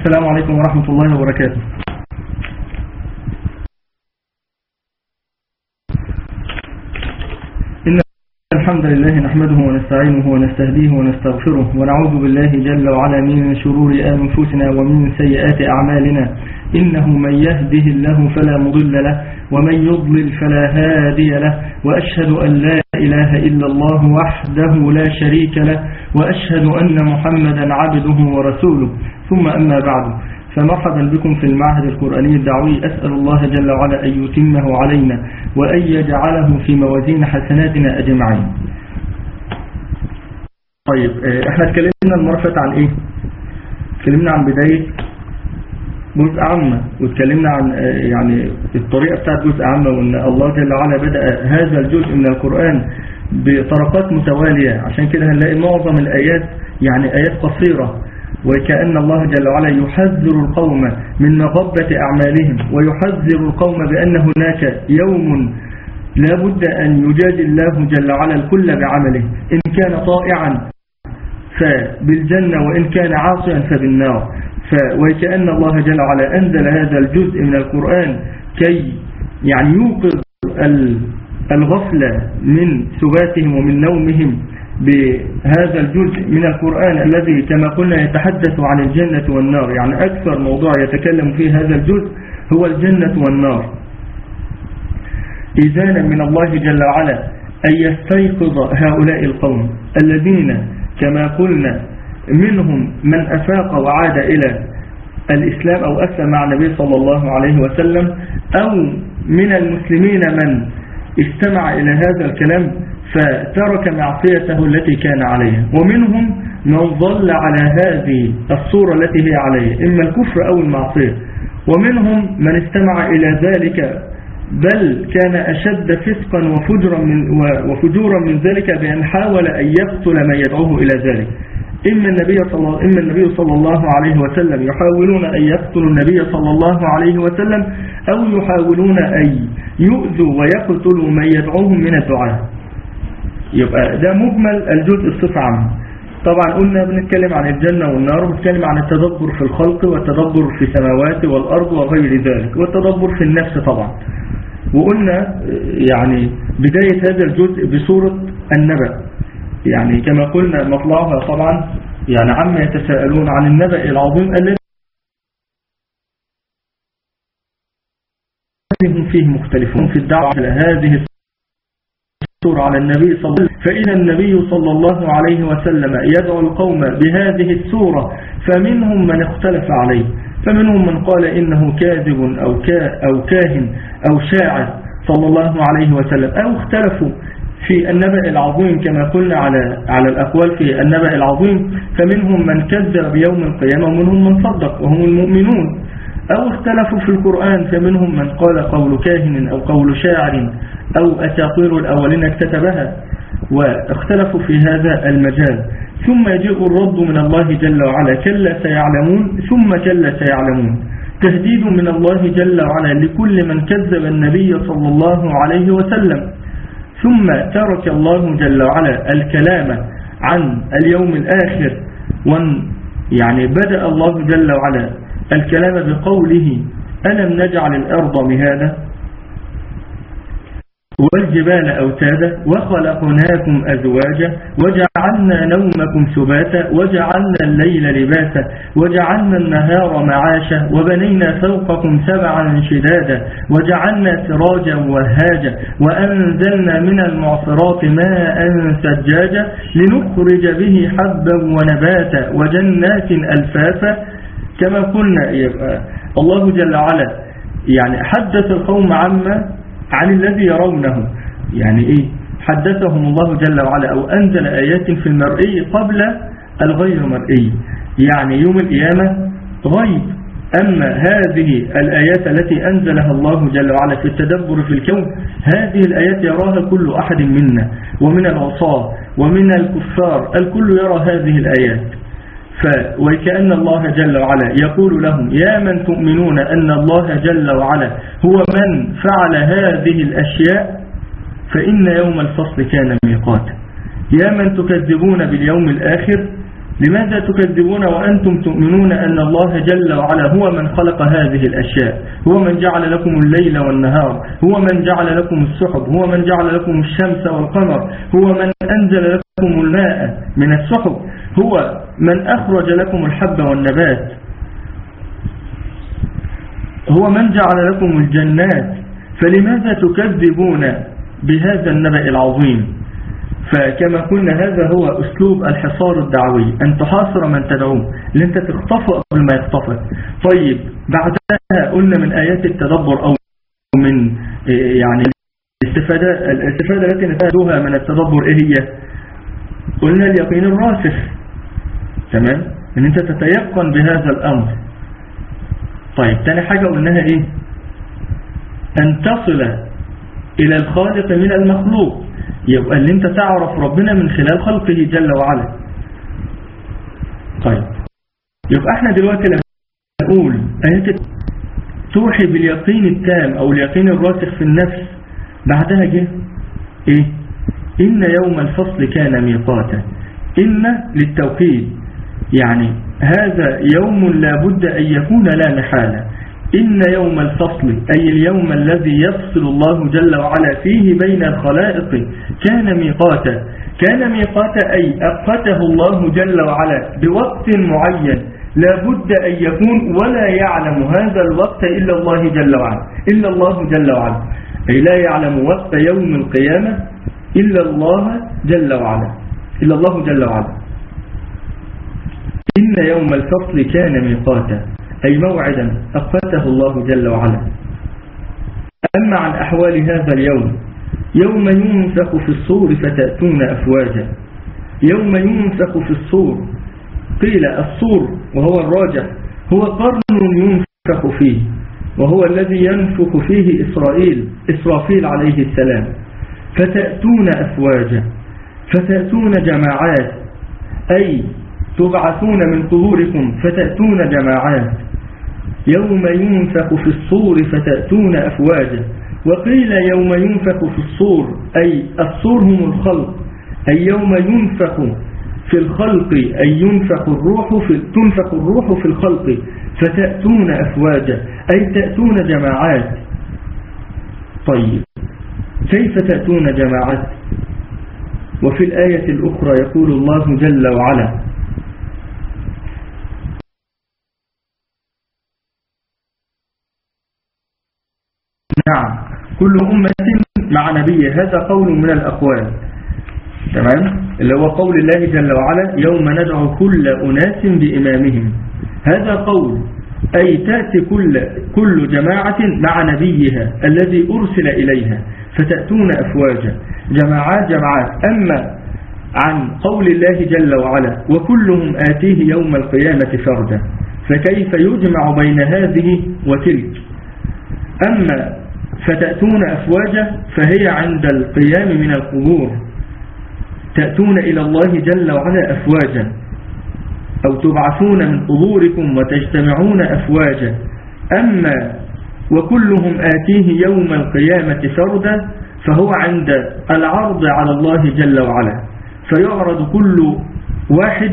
السلام عليكم ورحمة الله وبركاته. إن الحمد لله نحمده ونستعينه ونستهديه ونستغفره ونعوذ بالله جل وعلا من شرور أنفسنا ومن سيئات أعمالنا. إنه من يهده الله فلا مضل له ومن يضلل فلا هادي له، وأشهد أن لا إله إلا الله وحده لا شريك له، وأشهد أن محمدا عبده ورسوله. ثم أما بعد، فمرحبا بكم في المعهد القرآني الدعوي. أسأل الله جل وعلا أن يتمه علينا وأن يجعله في موازين حسناتنا أجمعين. طيب، احنا اتكلمنا المرة عن ايه؟ اتكلمنا عن بداية جزء عامة، واتكلمنا عن يعني الطريقة بتاعت جزء عامة، وان الله جل وعلا بدأ هذا الجزء من القرآن بطرقات متوالية. عشان كده هنلاقي معظم الآيات يعني آيات قصيرة، وكأن الله جل وعلا يحذر القوم من مغبة أعمالهم، ويحذر القوم بأن هناك يوم لا بد أن يجازي الله جل وعلا الكل بعمله، إن كان طائعا فبالجنة وإن كان عاصيا فبالنار. وكأن الله جل وعلا أنزل هذا الجزء من القرآن كي يعني يوقظ الغفلة من سباتهم ومن نومهم بهذا الجزء من القرآن الذي كما قلنا يتحدث عن الجنة والنار. يعني أكثر موضوع يتكلم فيه هذا الجزء هو الجنة والنار، إذانا من الله جل وعلا أن يستيقظ هؤلاء القوم الذين كما قلنا منهم من أفاق وعاد إلى الإسلام أو أسلم مع النبي صلى الله عليه وسلم، أو من المسلمين من استمع إلى هذا الكلام فترك معصيته التي كان عليها، ومنهم من ظل على هذه الصورة التي هي عليها، إما الكفر أو المعصية، ومنهم من استمع إلى ذلك بل كان أشد فسقا وفجورا من ذلك بأن حاول أن يقتل من يدعوه إلى ذلك. إما النبي صلى الله عليه وسلم يحاولون أن يقتلوا النبي صلى الله عليه وسلم، أو يحاولون أن يؤذوا ويقتلوا من يدعوهم من الدعاء. يبقى ده مجمل الجزء الصفة عامة. طبعا قلنا بنتكلم عن الجنة والنار، وبنتكلم عن التدبر في الخلق والتدبر في السماوات والأرض وغير ذلك، والتدبر في النفس طبعا. وقلنا يعني بداية هذا الجزء بسورة النبأ، يعني كما قلنا مطلعها طبعا يعني عما يتساءلون عن النبأ العظيم الذي هم فيه مختلفون في الدعوة على هذه السورة على النبي صلى الله عليه وسلم. فإن النبي صلى الله عليه وسلم يدعو القوم بهذه السورة، فمنهم من اختلف عليه، فمنهم من قال إنه كاذب أو كاهن أو شاعر صلى الله عليه وسلم، أو اختلفوا في النبأ العظيم كما قلنا على الأقوال في النبأ العظيم، فمنهم من كذب بيوم القيامة ومنهم من صدق وهم المؤمنون، أو اختلفوا في القرآن، فمنهم من قال قول كاهن أو قول شاعر أو أساطير الأولين اكتتبها، واختلفوا في هذا المجال. ثم يجيء الرد من الله جل وعلا: كلا سيعلمون ثم كلا سيعلمون. تهديد من الله جل وعلا لكل من كذب النبي صلى الله عليه وسلم. ثم ترك الله جل وعلا الكلام عن اليوم الآخر، يعني بدأ الله جل وعلا الكلام بقوله: ألم نجعل الأرض مهادا والجبال أوتادا وخلقناكم أزواجا وجعلنا نومكم سباتا وجعلنا الليل لباسا وجعلنا النهار معاشا وبنينا فوقكم سبعا شدادا وجعلنا سراجا وهاجا وأنزلنا من المعصرات ماء ثجاجا لنخرج به حبا ونباتا وجنات ألفافا. كما قلنا يبقى الله جل وعلا يعني حدث القوم عن الذي يرونه، يعني إيه؟ حدثهم الله جل وعلا أو أنزل آيات في المرئي قبل الغير مرئي، يعني يوم القيامة غيب. أما هذه الآيات التي أنزلها الله جل وعلا في التدبر في الكون، هذه الآيات يراها كل أحد منا، ومن العصاة ومن الكفار الكل يرى هذه الآيات. وكأن الله جل وعلا يقول لهم: يا من تؤمنون أن الله جل وعلا هو من فعل هذه الأشياء، فإن يوم الفصل كان ميقاتا. يا من تكذبون باليوم الآخر، لماذا تكذبون وأنتم تؤمنون أن الله جل وعلا هو من خلق هذه الأشياء، هو من جعل لكم الليل والنهار، هو من جعل لكم السحب، هو من جعل لكم الشمس والقمر، هو من أنزل لكم الماء من السحب، هو من أخرج لكم الحب والنبات، هو من جعل لكم الجنات، فلماذا تكذبون بهذا النبأ العظيم؟ فكما قلنا هذا هو أسلوب الحصار الدعوي، أن تحاصر من تدعوه، لأنت تخطفه قبل ما يخطفك. طيب بعدها قلنا من آيات التدبر أو من يعني الاستفادة التي نستفادها من التدبر إيه هي؟ قلنا اليقين الراسخ، تمام؟ أن أنت تتيقن بهذا الأمر. طيب تاني حاجة قلناها إيه؟ أن تصل إلى الخالق من المخلوق، يبقى اللي انت تعرف ربنا من خلال خلقه جل وعلا. طيب يبقى احنا دلوقتي لما نقول آيات توحي باليقين التام او اليقين الراسخ في النفس، بعدها جه ايه؟ إن يوم الفصل كان ميقاتا. إن للتوكيد، يعني هذا يوم لا بد أن يكون لا محالة. إن يوم الفصل أي اليوم الذي يفصل الله جل وعلا فيه بين الخلائق كان ميقاتا. كان ميقاتا أي أقته الله جل وعلا بوقت معين لا بد أن يكون، ولا يعلم هذا الوقت إلا الله جل وعلا، إلا الله جل وعلا، أي لا يعلم وقت يوم القيامة إلا الله جل وعلا، إلا الله جل وعلا. إن يوم الفصل كان ميقاتا أي موعدا أقته الله جل وعلا. أما عن أحوال هذا اليوم، يوم ينفخ في الصور فتأتون أفواجا. يوم ينفخ في الصور، قيل الصور وهو الراجح هو قرن ينفخ فيه، وهو الذي ينفخ فيه إسرافيل عليه السلام. فتأتون أفواجا، فتأتون جماعات، أي تبعثون من قبوركم فتأتون جماعات. يوم ينفخ في الصور فتأتون أفواجا. وقيل يوم ينفخ في الصور أي الصور هم الخلق، أي يوم ينفخ في الخلق أي تنفخ الروح في الخلق فتأتون أفواجا أي تأتون جماعات. طيب كيف تأتون جماعات؟ وفي الآية الأخرى يقول الله جل وعلا: نعم كل أمة مع نبي. هذا قول من الأقوال، تمام، اللي هو قول الله جل وعلا: يوم ندعو كل أناس بإمامهم. هذا قول، أي تأتي كل جماعة مع نبيها الذي أرسل إليها فتأتون أفواجا، جماعات. أما عن قول الله جل وعلا: وكلهم آتيه يوم القيامة فردا، فكيف يجمع بين هذه وتلك؟ أما فتأتون أفواجا فهي عند القيام من القبور، تأتون إلى الله جل وعلا أفواجا، أو تبعثون من قبوركم وتجتمعون أفواجا. أما وكلهم آتيه يوم القيامة فردا فهو عند العرض على الله جل وعلا، فيعرض كل واحد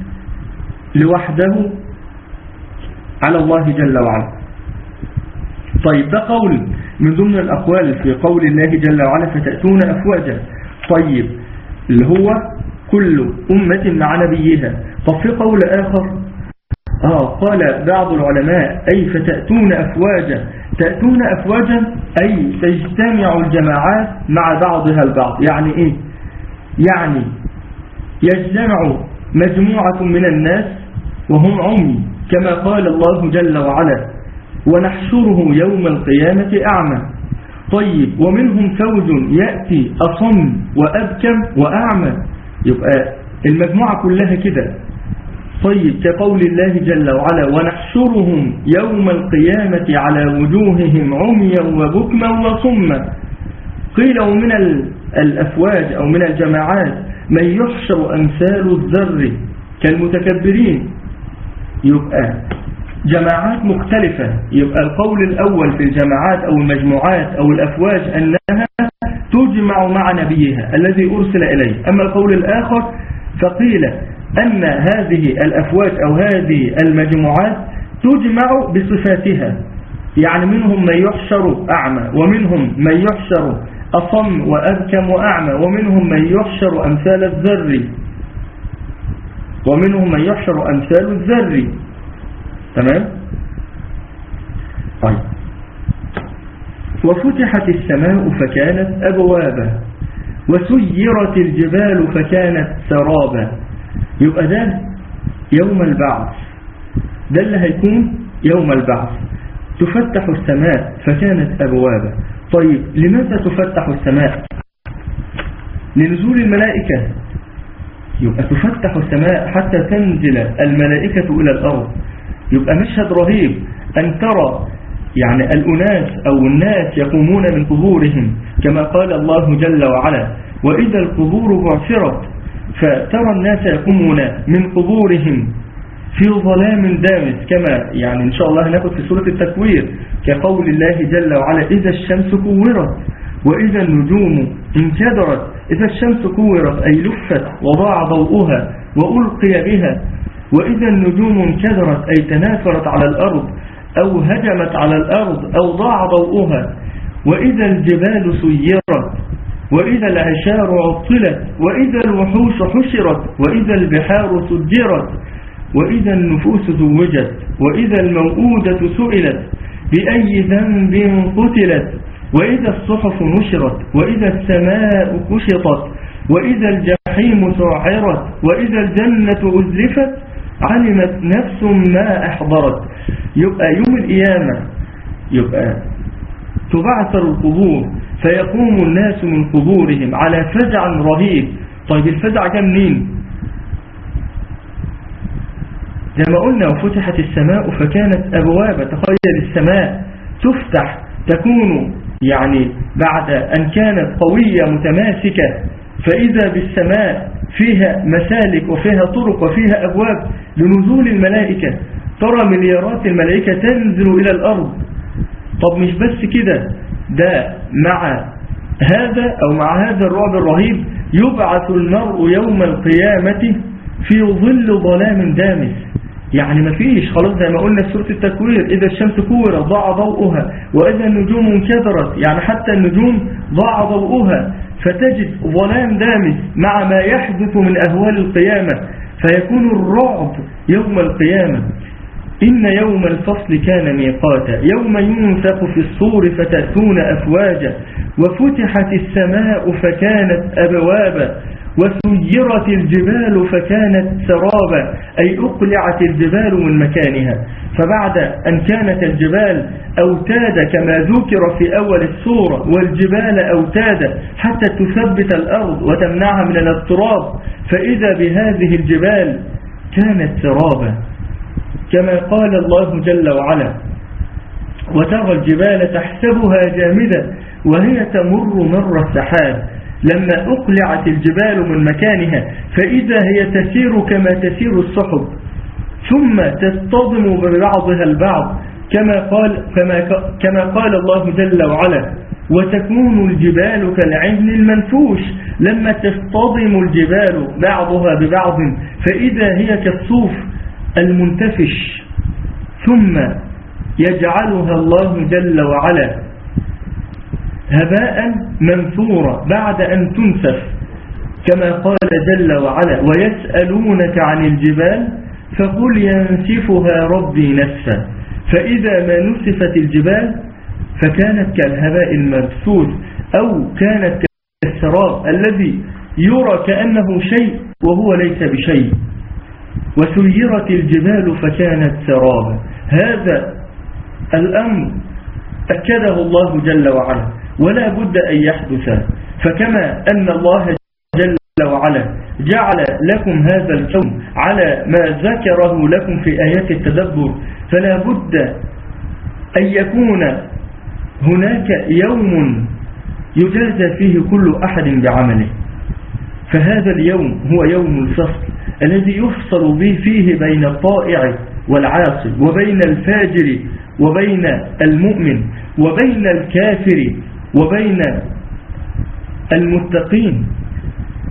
لوحده على الله جل وعلا. طيب ده قول من ضمن الأقوال في قول الله جل وعلا: فتأتون أفواجا. طيب اللي هو كل أمة مع نبيها. طب في قول آخر قال بعض العلماء: أي فتأتون أفواجا. تأتون أفواجا أي تجتمع الجماعات مع بعضها البعض. يعني إيه؟ يعني يجتمع مجموعة من الناس وهم عمي، كما قال الله جل وعلا: ونحشره يوم القيامة أعمى. طيب ومنهم فوج يأتي أصم وأبكم وأعمى، يبقى المجموعة كلها كده. طيب كقول الله جل وعلا: ونحشرهم يوم القيامة على وجوههم عميا وبكما وصما. قيل ومن الأفواج أو من الجماعات من يحشر أمثال الذر كالمتكبرين. يبقى جماعات مختلفة. يبقى القول الأول في الجماعات أو المجموعات أو الأفواج أنها تجمع مع نبيها الذي أرسل إليه. أما القول الآخر فقيل أن هذه الأفواج أو هذه المجموعات تجمع بصفاتها، يعني منهم من يحشر أعمى، ومنهم من يحشر أصم وأبكم وأعمى، ومنهم من يحشر أمثال الذر، ومنهم من يحشر أمثال الذر. تمام؟ طيب. وفتحت السماء فكانت أبوابا وسيرت الجبال فكانت سرابا. يبقى ده يوم البعث، ده اللي هيكون يوم البعث. تفتح السماء فكانت أبوابا. طيب لماذا تفتح السماء؟ لنزول الملائكة. يبقى تفتح السماء حتى تنزل الملائكة إلى الأرض. يبقى مشهد رهيب أن ترى يعني الأناس أو الناس يقومون من قبورهم، كما قال الله جل وعلا: وإذا القبور بعثرت. فترى الناس يقومون من قبورهم في ظلام دامس، كما يعني إن شاء الله هناخد في سورة التكوير كقول الله جل وعلا: إذا الشمس كورت وإذا النجوم انكدرت. إذا الشمس كورت أي لفت وضاع ضوءها وألقي بها، وإذا النجوم انكدرت أي تناثرت على الأرض أو هجمت على الأرض أو ضاع ضوءها، وإذا الجبال سيرت، وإذا العشار عطلت، وإذا الوحوش حشرت، وإذا البحار سجرت، وإذا النفوس زوجت، وإذا الموءودة سئلت بأي ذنب قتلت، وإذا الصحف نشرت، وإذا السماء كشطت، وإذا الجحيم سعرت، وإذا الجنة أزلفت، علمت نفس ما أحضرت. يبقى يوم القيامة يبقى تبعثر القبور فيقوم الناس من قبورهم على فزع رهيب. طيب الفزع كان منين؟ زي ما قلنا: وفتحت السماء فكانت أبوابا. تخيل السماء تفتح، تكون يعني بعد أن كانت قوية متماسكة، فإذا بالسماء فيها مسالك وفيها طرق وفيها أبواب لنزول الملائكة. ترى مليارات الملائكة تنزل إلى الأرض. طب مش بس كده، ده مع هذا الرعب الرهيب يبعث المرء يوم القيامة في ظل ظلام دامس. يعني ما فيش خلاص، زي ما قلنا في سورة التكوير: إذا الشمس كورت ضاع ضوءها، وإذا النجوم انكدرت، يعني حتى النجوم ضاع ضوءها، فتجد ظلام دامس مع ما يحدث من أهوال القيامة، فيكون الرعب يوم القيامة. إن يوم الفصل كان ميقاتا يوم ينفخ في الصور فتأتون أفواجا وفتحت السماء فكانت أبوابا وسيرت الجبال فكانت سرابا، أي أقلعت الجبال من مكانها. فبعد أن كانت الجبال أوتادا كما ذكر في أول السورة: والجبال أوتادا حتى تثبت الأرض وتمنعها من الاضطراب، فإذا بهذه الجبال كانت سرابا، كما قال الله جل وعلا: وترى الجبال تحسبها جامدة وهي تمر مر السحاب. لما أقلعت الجبال من مكانها فإذا هي تسير كما تسير السحب، ثم تصطدم ببعضها البعض، كما قال الله جل وعلا: وتكون الجبال كالعهن المنفوش. لما تصطدم الجبال بعضها ببعض فإذا هي كالصوف المنتفش، ثم يجعلها الله جل وعلا هباء منثورا بعد أن تنسف، كما قال جل وعلا: ويسألونك عن الجبال فقل ينسفها ربي نسفا. فإذا ما نسفت الجبال فكانت كالهباء المبثوث، أو كانت كالسراب الذي يرى كأنه شيء وهو ليس بشيء. وسيرت الجبال فكانت سرابا. هذا الأمر أكده الله جل وعلا ولا بد أن يحدث. فكما أن الله جل وعلا جعل لكم هذا الكون على ما ذكره لكم في آيات التدبر، فلا بد أن يكون هناك يوم يجازى فيه كل أحد بعمله. فهذا اليوم هو يوم الفصل الذي يفصل به فيه بين الطائع والعاصي، وبين الفاجر وبين المؤمن، وبين الكافر وبين المتقين.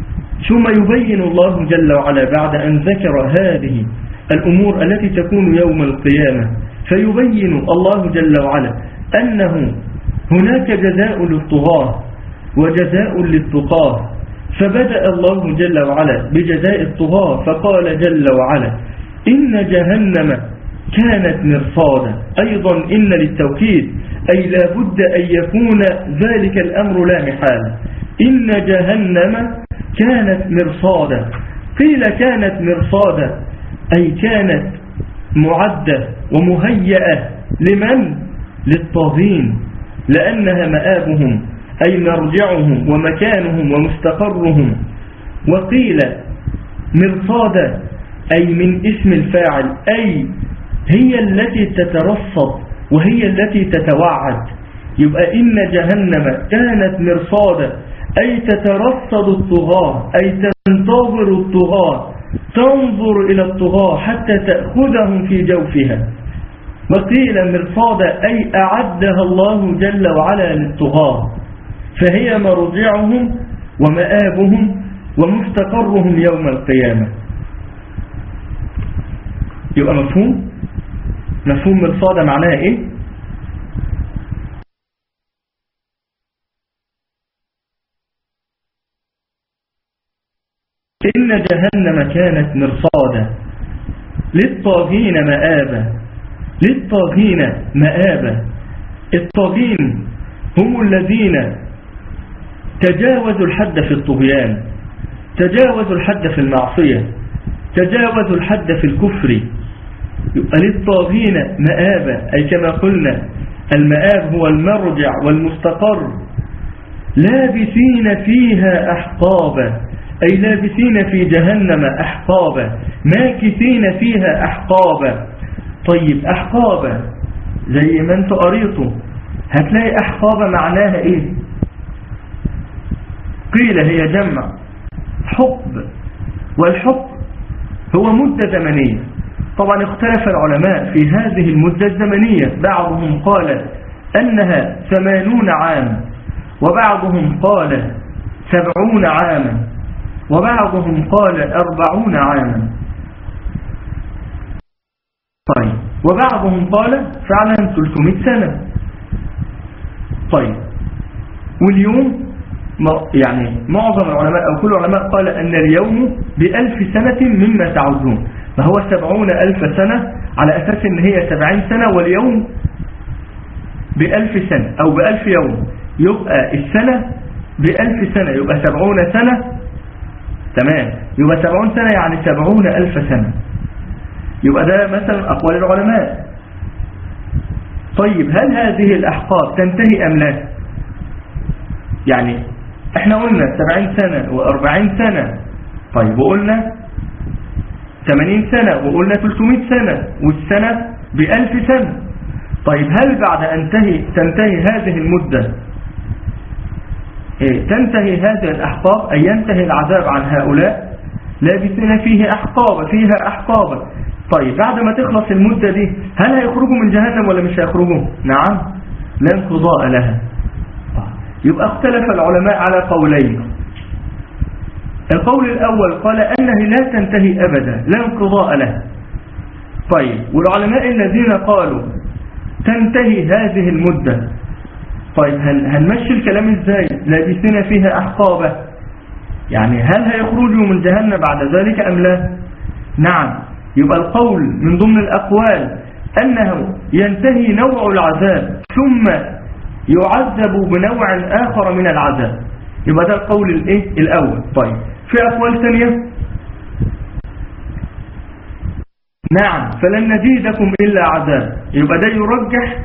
ثم يبين الله جل وعلا بعد أن ذكر هذه الأمور التي تكون يوم القيامة، فيبين الله جل وعلا أنه هناك جزاء للطغاة وجزاء للتقاه. فبدأ الله جل وعلا بجزاء الطغاة فقال جل وعلا: إن جهنم كانت مرصادا. أيضا إن للتوكيد، أي لا بد أن يكون ذلك الأمر لا محالة. إن جهنم كانت مرصادا. قيل كانت مرصادا أي كانت معدة ومهيئة لمن؟ للطاغين، لأنها مآبهم أي مرجعهم ومكانهم ومستقرهم. وقيل مرصادا أي من اسم الفاعل، أي هي التي تترصد وهي التي تتوعد. يبقى إن جهنم كانت مرصادا أي تترصد الطغاة، أي تنتظر الطغاة، تنظر إلى الطغاة حتى تأخذهم في جوفها. وقيل مرصادا أي أعدها الله جل وعلا للطغاة، فهي مرجعهم ومآبهم ومستقرهم يوم القيامة. يبقى مفهوم مرصادا معناها إيه؟ إن جهنم كانت مرصادا للطاغين مآبا. للطاغين مآبا. الطاغين هم الذين تجاوزوا الحد في الطغيان، تجاوزوا الحد في المعصية، تجاوزوا الحد في الكفر. يبقى للطاغين مآبا، أي كما قلنا المآب هو المرجع والمستقر. لابثين فيها أحقابا، أي لابثين في جهنم أحقابا، ماكثين فيها أحقابا. طيب أحقابا زي ما انتوا قريتوا هتلاقي أحقابا معناها إيه؟ قيل هي جمع حقب، والحقب هو مدة زمنية. طبعا اختلف العلماء في هذه المدة الزمنية، بعضهم قال أنها 80 عاما، وبعضهم قال 70 عاما، وبعضهم قال 40 عاما. طيب وبعضهم قال فعلا 300 سنة. طيب واليوم يعني معظم العلماء أو كل العلماء قال أن اليوم ب1000 سنة مما تعدون، ما هو 70,000 سنة على أساس أن هي 70 سنة، واليوم ب1000 سنة أو ب1000 يوم، يبقى السنة ب1000 سنة، يبقى 70 سنة. تمام، يبقى 70 سنة يعني 70,000 سنة. يبقى ده مثلا أقوال العلماء. طيب هل هذه الأحقاب تنتهي أم لا؟ يعني احنا قلنا 70 سنة و40 سنة، طيب وقلنا 80 سنة، وقلنا 300 سنة، والسنة ب1000 سنة. طيب هل بعد أن تنتهي هذه المدة تنتهي هذه الأحقاب، أي ينتهي العذاب عن هؤلاء؟ لابثين فيها أحقابا. طيب بعد ما تخلص المدة دي هل هيخرجوا من جهنم ولا مش هيخرجوا؟ نعم، لا انقضاء لها. يبقى اختلف العلماء على قولين. القول الأول قال أنها لا تنتهي أبدا، لا انقضاء لها. طيب والعلماء الذين قالوا تنتهي هذه المدة، طيب هنمشي الكلام ازاي؟ لابثين فيها أحقابا، يعني هل هيخرجوا من جهنم بعد ذلك أم لا؟ نعم. يبقى القول من ضمن الأقوال أنه ينتهي نوع العذاب ثم يعذب بنوع آخر من العذاب. يبقى ده القول الأول. طيب في أقوال ثانية، نعم فلن نزيدكم إلا عذاب. يبقى ده يرجح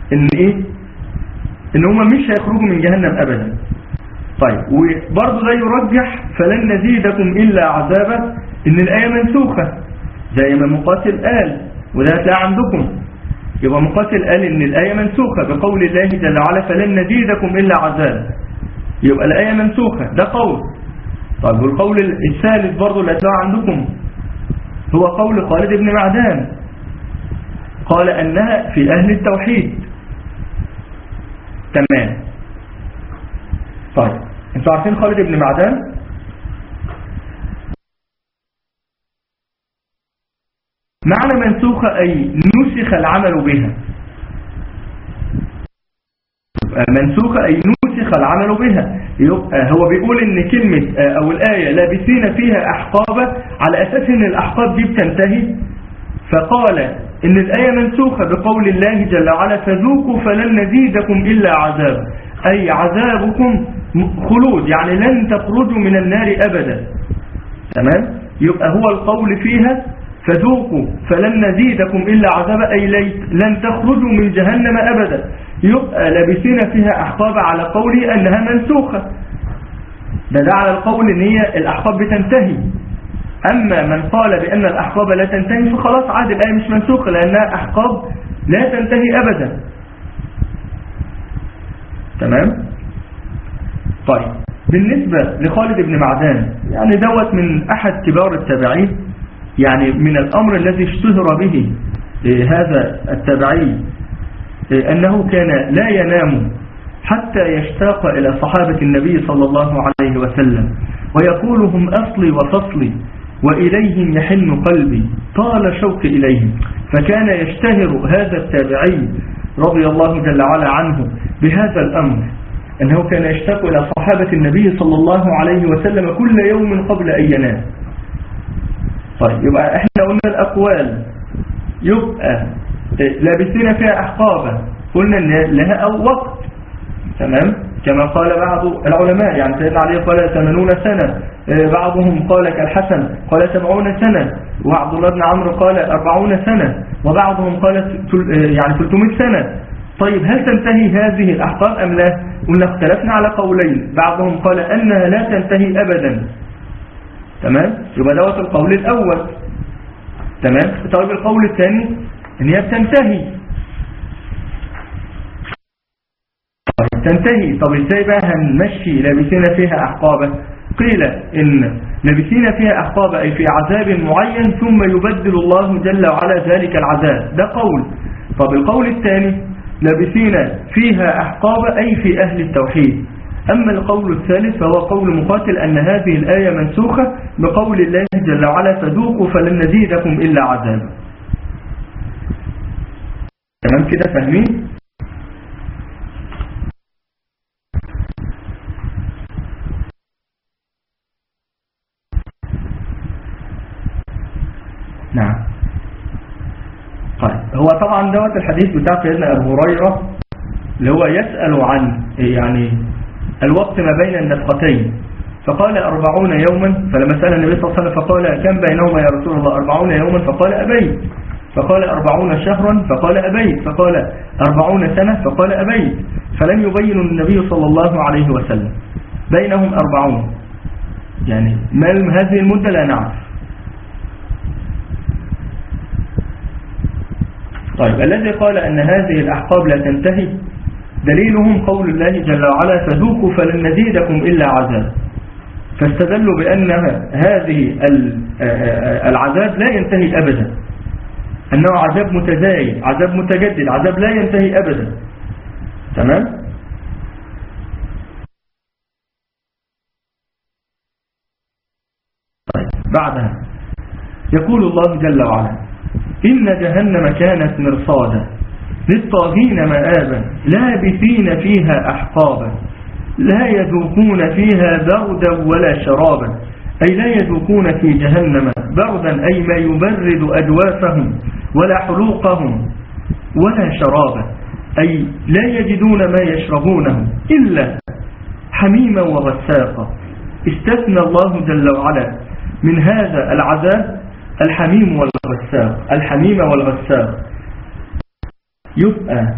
إن هم مش هيخرجوا من جهنم أبدا. طيب وبرضه ده يرجح فلن نزيدكم إلا عذابا إن الآية منسوخة زي ما مقاتل قال، وده هتلاقي عندكم. يبقى مقاتل قال إن الآية منسوخة بقول الله جل وعلا فلن نزيدكم إلا عذاب، يبقى الآية منسوخة، ده قول. طيب والقول الثالث برضه اللي هتلاقي عندكم هو قول خالد بن معدان، قال أنها في أهل التوحيد. تمام. طيب انتوا عارفين خالد بن معدان؟ معنى منسوخة أي نسخ العمل بها. منسوخة أي نسخ العمل بها. يبقى هو بيقول إن كلمة أو الآية لابسين فيها أحقابا على أساس إن الأحقاب دي بتنتهي، فقال إن الآية منسوخة بقول الله جل وعلا فذوقوا فلن نزيدكم إلا عذاب، أي عذابكم خلود، يعني لن تخرجوا من النار أبدا. تمام؟ يبقى هو القول فيها فذوقوا فلن نزيدكم إلا عذابا، أي لن تخرجوا من جهنم أبدا. يبقى لابسين فيها أحقاب على قوله أنها منسوخة، ده على القول إن هي الأحقاب بتنتهي. أما من قال بأن الأحقاب لا تنتهي فخلاص عاد الآية مش منسوخة، لأنها أحقاب لا تنتهي أبدا. تمام؟ طيب بالنسبة لخالد بن معدان، يعني دوت من أحد كبار التابعين، يعني من الأمر الذي اشتهر به هذا التابعي أنه كان لا ينام حتى يشتاق إلى صحابة النبي صلى الله عليه وسلم ويقول هم أصلي وفصلي وإليهم يحن قلبي طال شوق إليهم. فكان يشتهر هذا التابعي رضي الله جل وعلا عنه بهذا الأمر، أنه كان يشتاق إلى صحابة النبي صلى الله عليه وسلم كل يوم قبل أن ينام. طيب يبقى احنا قلنا الأقوال، يبقى لابسين فيها أحقابا قلنا إن لها أو وقت. تمام؟ كما قال بعض العلماء، يعني سيدنا علي قال 80 سنة، بعضهم قال كالحسن قال 70 سنة، وعبد الله بن عمرو قال 40 سنة، وبعضهم قال يعني 300 سنة. طيب هل تنتهي هذه الأحقاب أم لا؟ قلنا اختلفنا على قولين، بعضهم قال أنها لا تنتهي أبدا. تمام؟ يبقى دوت القول الأول. تمام؟ طيب القول الثاني ان هي بتنتهي. تنتهي. طب ازاي بقى هنمشي لابسين فيها أحقابا؟ قيل ان لابسين فيها أحقابا أي في عذاب معين ثم يبدل الله جل وعلا ذلك العذاب، ده قول. طب القول الثاني لابسين فيها أحقابا أي في أهل التوحيد. أما القول الثالث فهو قول مقاتل أن هذه الآية منسوخة بقول الله جل وعلا فذوقوا فلن نزيدكم إلا عذابا. تمام كده فاهمين؟ نعم. طيب هو طبعا دوت الحديث بتاع سيدنا أبو هريرة اللي هو يسأل عن يعني الوقت ما بين النفقتين، فقال 40 يوما، فلما سأل النبي صلى الله عليه وسلم فقال كم بينهما يا رسول الله؟ 40 يوما، فقال أبيت. فقال 40 شهرا، فقال أبيت. فقال 40 سنة، فقال أبيت. فلم يبين النبي صلى الله عليه وسلم بينهم 40، يعني ما هذه المدة لا نعرف. طيب الذي قال أن هذه الأحقاب لا تنتهي دليلهم قول الله جل وعلا فذوقوا فلن نزيدكم إلا عذاب، فاستدلوا بأن هذه العذاب لا ينتهي أبدا، أنه عذاب متزايد، عذاب متجدد، عذاب لا ينتهي أبدا. تمام؟ طيب بعدها يقول الله جل وعلا إن جهنم كانت مرصادا للطاغين مآبا لابثين فيها أحقابا لا يذوقون فيها بردا ولا شرابا، أي لا يذوقون في جهنم بردا أي ما يبرد أجوافهم ولا حلوقهم ولا شرابا، أي لا يجدون ما يشربونه إلا حميما وغساقا. استثنى الله جل وعلا من هذا العذاب الحميم والغساق، الحميم والغساق. يبقى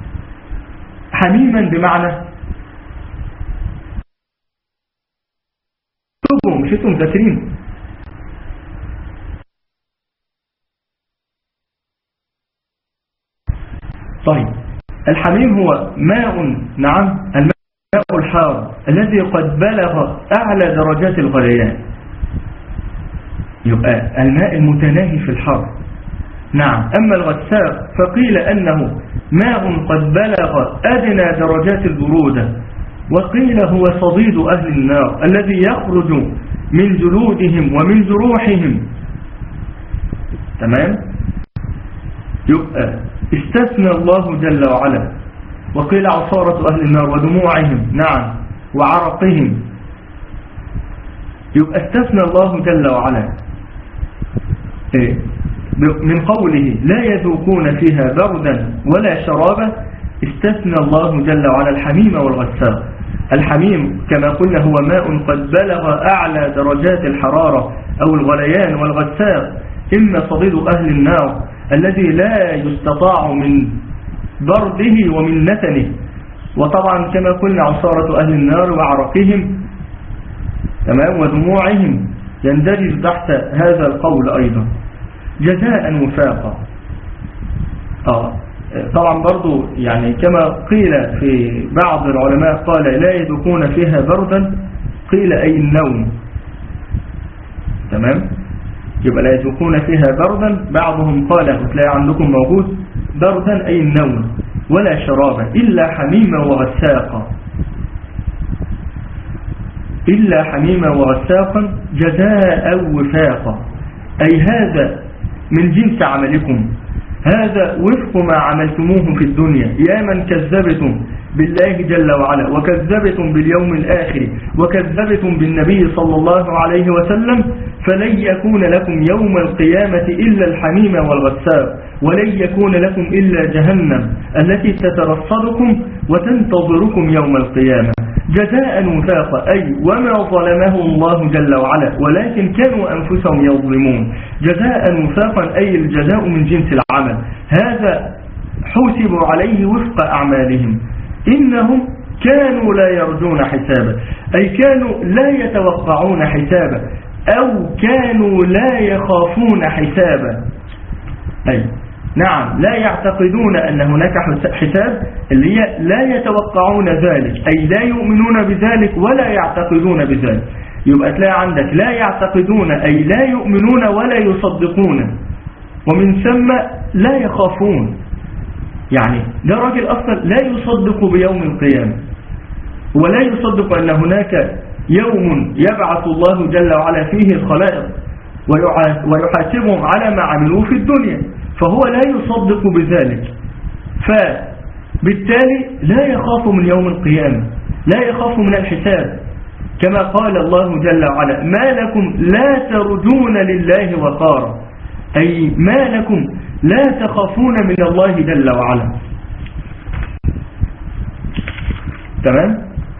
حميما بمعنى تبهم، مش انتم ذاكرين؟ طيب الحميم هو ماء، نعم الماء الحار الذي قد بلغ أعلى درجات الغليان، يبقى الماء المتناهي في الحر. نعم. أما الغساق فقيل أنه ماء قد بلغ أدنى درجات البرودة، وقيل هو صديد أهل النار الذي يخرج من جلودهم ومن جروحهم. تمام؟ يبقى استثنى الله جل وعلا وقيل عصارة أهل النار ودموعهم، نعم، وعرقهم. يبقى استثنى الله جل وعلا من قوله لا يذوقون فيها بردا ولا شرابا، استثنى الله جل وعلا الحميم والغساق. الحميم كما قلنا هو ماء قد بلغ أعلى درجات الحرارة أو الغليان، والغساق إما صديد أهل النار الذي لا يستطاع من برده ومن نتنه. وطبعا كما قلنا عصارة أهل النار وعرقهم، تمام، ودموعهم يندرج تحت هذا القول أيضا. جزاء وفاقا. طبعا برضو يعني كما قيل في بعض العلماء قال لا يذوقون فيها بردا، قيل أي النوم، تمام. يبقى لا يذوقون فيها بردا، بعضهم قال وتلاقي عندكم موجود بردا أي النوم، ولا شرابا إلا حميما وغساقا، إلا حميما وغساقا جزاء وفاقا. أي هذا من جنس عملكم، هذا وفق ما عملتموه في الدنيا، يا من كذبتم بالله جل وعلا وكذبتم باليوم الآخر وكذبتم بالنبي صلى الله عليه وسلم، فلن يكون لكم يوم القيامة إلا الحميم والغساق، ولن يكون لكم إلا جهنم التي تترصدكم وتنتظركم يوم القيامة. جزاء وفاقا، أي وما ظلمهم الله جل وعلا ولكن كانوا أنفسهم يظلمون. جزاء وفاقا أي الجزاء من جنس العمل، هذا حسبوا عليه وفق أعمالهم. إنهم كانوا لا يرجون حسابا، أي كانوا لا يتوقعون حسابا، أو كانوا لا يخافون حسابا. أي نعم، لا يعتقدون أن هناك حساب، اللي هي لا يتوقعون ذلك، أي لا يؤمنون بذلك ولا يعتقدون بذلك. يبقى تلاقي عندك لا يعتقدون أي لا يؤمنون ولا يصدقون، ومن ثم لا يخافون. يعني ده راجل أصلا لا يصدق بيوم القيامة، ولا يصدق أن هناك يوم يبعث الله جل وعلا فيه الخلائق ويحاسبهم على ما عملوه في الدنيا، فهو لا يصدق بذلك، فبالتالي لا يخاف من يوم القيامة، لا يخاف من الحساب. كما قال الله جل وعلا ما لكم لا ترجون لله وقارا، أي ما لكم لا تخافون من الله جل وعلا. تمام؟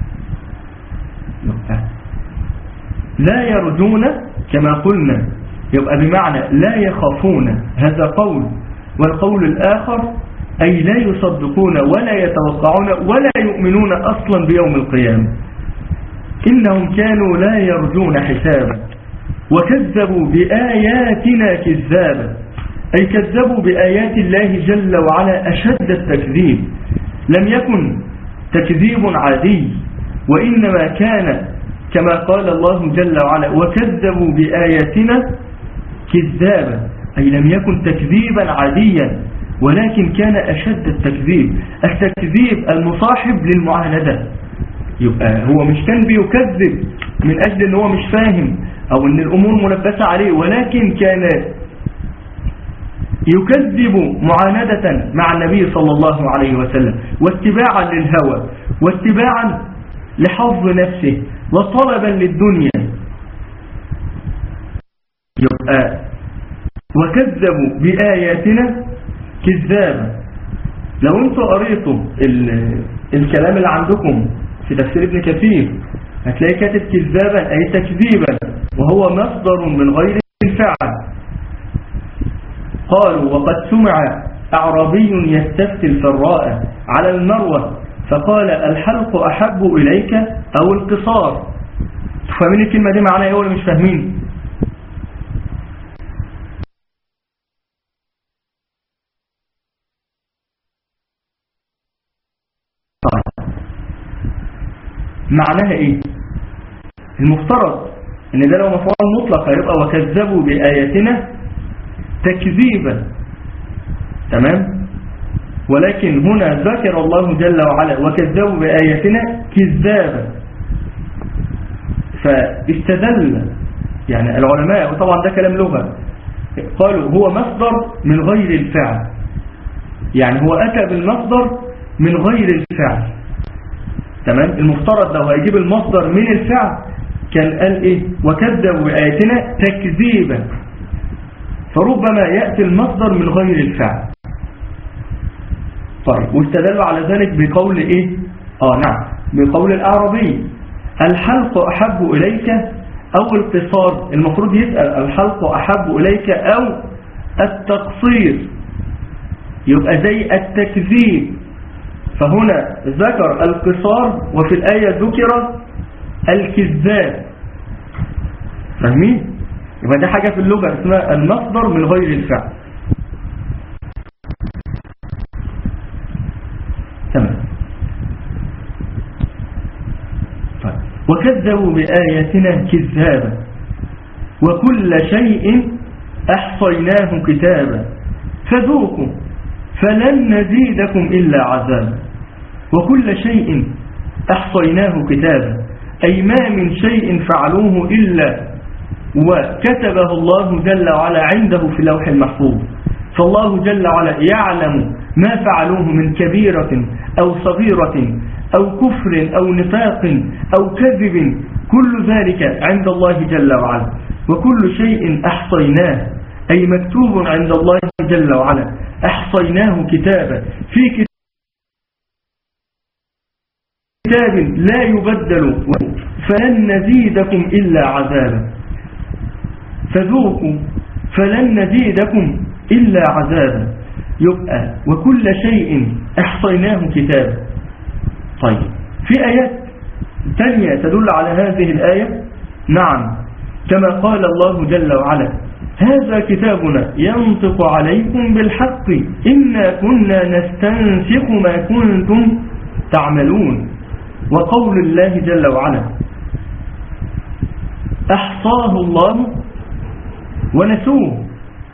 لا يرجون كما قلنا، يبقى بمعنى لا يخافون، هذا قول. والقول الآخر أي لا يصدقون ولا يتوقعون ولا يؤمنون أصلا بيوم القيامة. إنهم كانوا لا يرجون حسابا وكذبوا بآياتنا كذابا، أي كذبوا بآيات الله جل وعلا أشد التكذيب. لم يكن تكذيب عادي، وإنما كان كما قال الله جل وعلا وكذبوا بآياتنا كذابا، أي لم يكن تكذيبا عاديا، ولكن كان أشد التكذيب، التكذيب المصاحب للمعاندة. يبقى هو مش كان بيكذب من أجل أنه مش فاهم أو أن الأمور ملبسة عليه، ولكن كان يكذب معاندة مع النبي صلى الله عليه وسلم، واتباعا للهوى، واتباعا لحظ نفسه، وطلبا للدنيا. يبقى وكذبوا بآياتنا كذابا. لو انتوا قريتوا الكلام اللي عندكم في تفسير ابن كثير هتلاقي كاتب كذابا أي تكذيبا، وهو مصدر من غير الفعل. قالوا وقد سمع أعرابي يستفتي الفراء على المروة فقال الحلق أحب إليك أو القصار. فاهمين الكلمة دي معناها ايه ولا مش فاهمين؟ معناها ايه؟ المفترض ان ده لو مفعول مطلق هيبقى وكذبوا بآياتنا تكذيبا، تمام؟ ولكن هنا ذكر الله جل وعلا وكذبوا بآياتنا كذابا، فاستدل يعني العلماء، وطبعا ده كلام لغة، قالوا هو مصدر من غير الفعل، يعني هو أتى بالمصدر من غير الفعل. تمام. المفترض لو هيجيب المصدر من الفعل كان قال إيه؟ وكذبوا بآياتنا تكذيبا، فربما يأتي المصدر من غير الفعل. طيب، واستدلوا على ذلك بقول إيه؟ نعم، بقول الأعرابي الحلق أحب إليك أو القصار. المفروض يسأل الحلق أحب إليك أو التقصير، يبقى زي التكذيب. فهنا ذكر القصار وفي الآية ذكر الكذاب. فاهمين؟ يبقى ده حاجة في اللغة اسمها المصدر من غير الفعل. تمام. طيب. وكذبوا بآياتنا كذابا وكل شيء أحصيناه كتابا فذوقوا فلن نزيدكم إلا عذابا. وكل شيء أحصيناه كتابا، أي ما من شيء فعلوه إلا وكتبه الله جل وعلا عنده في لوح المحفوظ. فالله جل وعلا يعلم ما فعلوه من كبيرة أو صغيرة أو كفر أو نفاق أو كذب، كل ذلك عند الله جل وعلا. وكل شيء أحصيناه، أي مكتوب عند الله جل وعلا، أحصيناه كتابا في كتاب لا يبدل فلن نزيدكم إلا عذابا. فذوقوا فلن نزيدكم إلا عذابا، يبقى وكل شيء أحصيناه كتابا. طيب، في آيات ثانية تدل على هذه الآية. نعم، كما قال الله جل وعلا هذا كتابنا ينطق عليكم بالحق إنا كنا نستنسخ ما كنتم تعملون. وقول الله جل وعلا أحصاه الله ونسوه.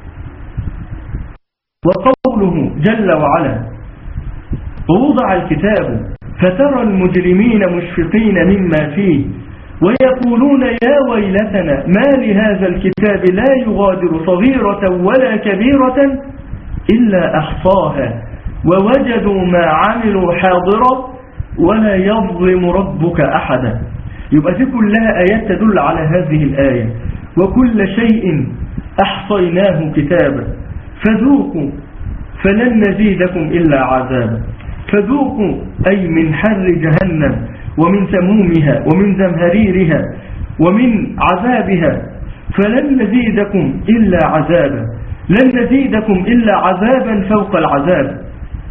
وقوله جل وعلا ووضع الكتاب فترى المجرمين مشفقين مما فيه ويقولون يا ويلتنا ما لهذا الكتاب لا يغادر صغيرة ولا كبيرة إلا أحصاها ووجدوا ما عملوا حاضرا ولا يظلم ربك أحدا. يبقى دي كلها آيات تدل على هذه الآية. وكل شيء أحصيناه كتابا فذوقوا فلن نزيدكم إلا عذابا. فذوقوا أي من حر جهنم ومن سمومها ومن زمهريرها ومن عذابها، فلن نزيدكم إلا عذابا، لن نزيدكم إلا عذابا فوق العذاب.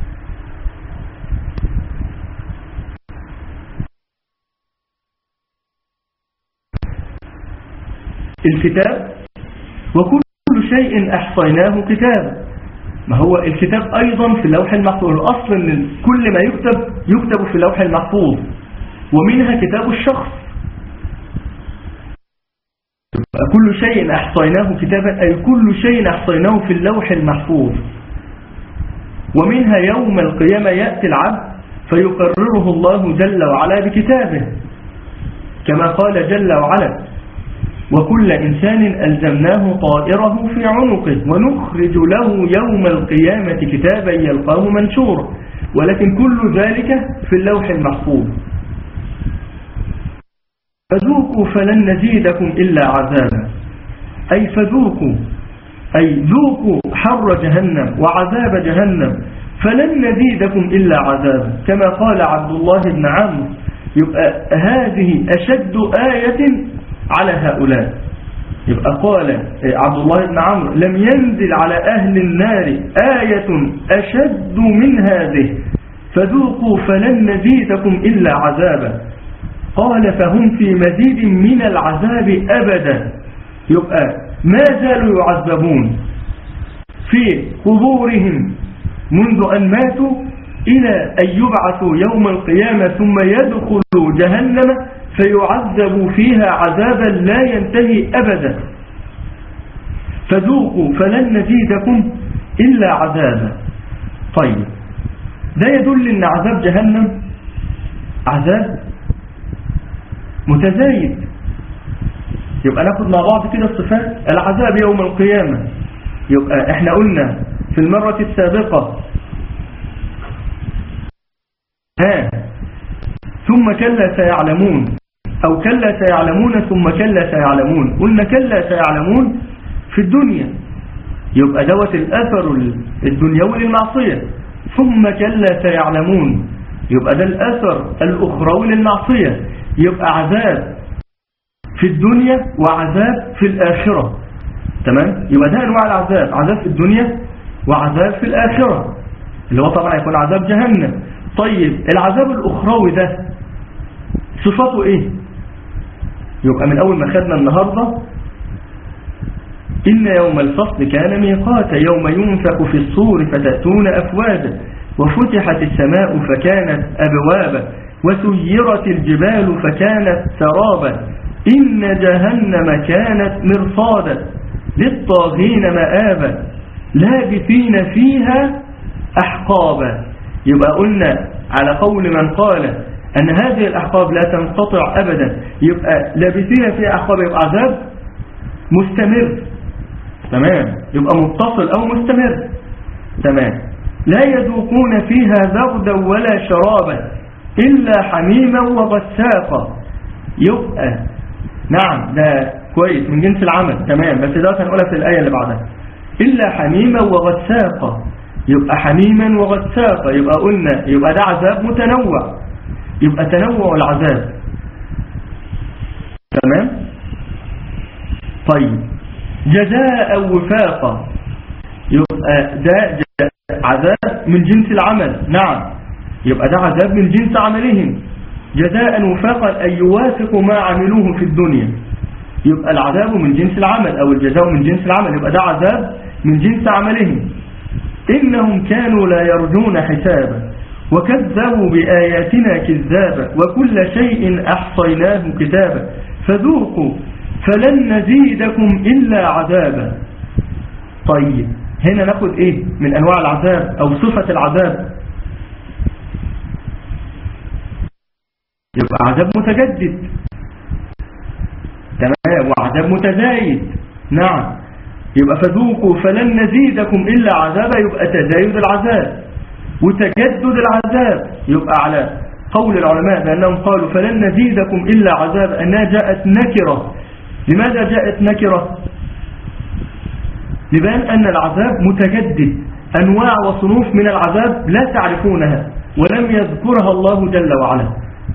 الكتاب وكل شيء أحصيناه كتابا. ما هو الكتاب أيضا في اللوح المحفوظ. الأصل أن كل ما يكتب في اللوح المحفوظ، ومنها كتاب الشخص. كل شيء أحصيناه كتابا أي كل شيء أحصيناه في اللوح المحفوظ. ومنها يوم القيامة يأتي العبد فيقرره الله جل وعلا بكتابه، كما قال جل وعلا وكل إنسان ألزمناه طائره في عنقه ونخرج له يوم القيامة كتابا يلقاه منشورا. ولكن كل ذلك في اللوح المحفوظ. فذوقوا فلن نزيدكم إلا عذابا، أي فذوقوا أي ذوقوا حر جهنم وعذاب جهنم فلن نزيدكم إلا عذابا، كما قال عبد الله بن عمرو. يبقى هذه أشد آية على هؤلاء. يبقى قال عبد الله بن عمرو لم ينزل على أهل النار آية أشد من هذه فذوقوا فلن نزيدكم إلا عذابا. قال فهم في مزيد من العذاب أبدا. يبقى ما زالوا يعذبون في قبورهم منذ أن ماتوا إلى أن يبعثوا يوم القيامة ثم يدخلوا جهنم فيعذبوا فيها عذابا لا ينتهي أبدا. فذوقوا فلن نزيدكم إلا عذابا. طيب، ده يدل أن عذاب جهنم عذاب متزايد. يبقى ناخد مع بعض كده الصفات العذاب يوم القيامة. يبقى احنا قلنا في المرة السابقة ثم كلا سيعلمون، أو كلا سيعلمون ثم كلا سيعلمون. قلنا كلا سيعلمون في الدنيا، يبقى دوت الأثر الدنيوي للمعصية. ثم كلا سيعلمون يبقى ده الأثر الأخروي للمعصية، يبقى عذاب في الدنيا وعذاب في الآخرة. تمام؟ يبقى ده أنواع العذاب، عذاب في الدنيا وعذاب في الآخرة، اللي هو طبعا يكون عذاب جهنم. طيب العذاب الأخروي ده صفاته إيه؟ يبقى من أول ما خدنا النهاردة إن يوم الفصل كان ميقاتا يوم ينفخ في الصور فتأتون أفواجا وفتحت السماء فكانت أبوابا وسيرت الجبال فكانت سرابا إن جهنم كانت مرصادا للطاغين مآبا لابثين فيها أحقابا. يبقى قلنا على قول من قال أن هذه الأحقاب لا تنقطع أبدا، يبقى لابثين فيها أحقاب، يبقى عذاب مستمر. تمام؟ يبقى متصل أو مستمر. تمام؟ لا يذوقون فيها بردا ولا شرابا إلا حميما وغساقا. يبقى نعم ده كويس من جنس العمل. تمام، بس ده هنقولها في الآية اللي بعدها. إلا حميما وغساقا، يبقى حميما وغساقا، يبقى قلنا يبقى ده عذاب متنوع، يبقى تنوع العذاب. تمام. طيب جزاء وفاقا، يبقى ده عذاب من جنس العمل. نعم، يبقى ده عذاب من جنس عملهم. جزاء وفاقا أي يوافق ما عملوه في الدنيا، يبقى العذاب من جنس العمل أو الجزاء من جنس العمل، يبقى ده عذاب من جنس عملهم. إنهم كانوا لا يرجون حسابا وكذبوا بآياتنا كذابا وكل شيء أحصيناه كتابا فذوقوا فلن نزيدكم إلا عذابا. طيب هنا ناخد إيه من أنواع العذاب أو صفة العذاب؟ يبقى عذاب متجدد. تمام، وعذاب متزايد. نعم، يبقى فذوقوا فلن نزيدكم إلا عذابا، يبقى تزايد العذاب وتجدد العذاب. يبقى على قول العلماء بأنهم قالوا فلن نزيدكم إلا عذاب أنها جاءت نكرة. لماذا جاءت نكرة؟ لبان أن العذاب متجدد، أنواع وصنوف من العذاب لا تعرفونها ولم يذكرها الله جل وعلا.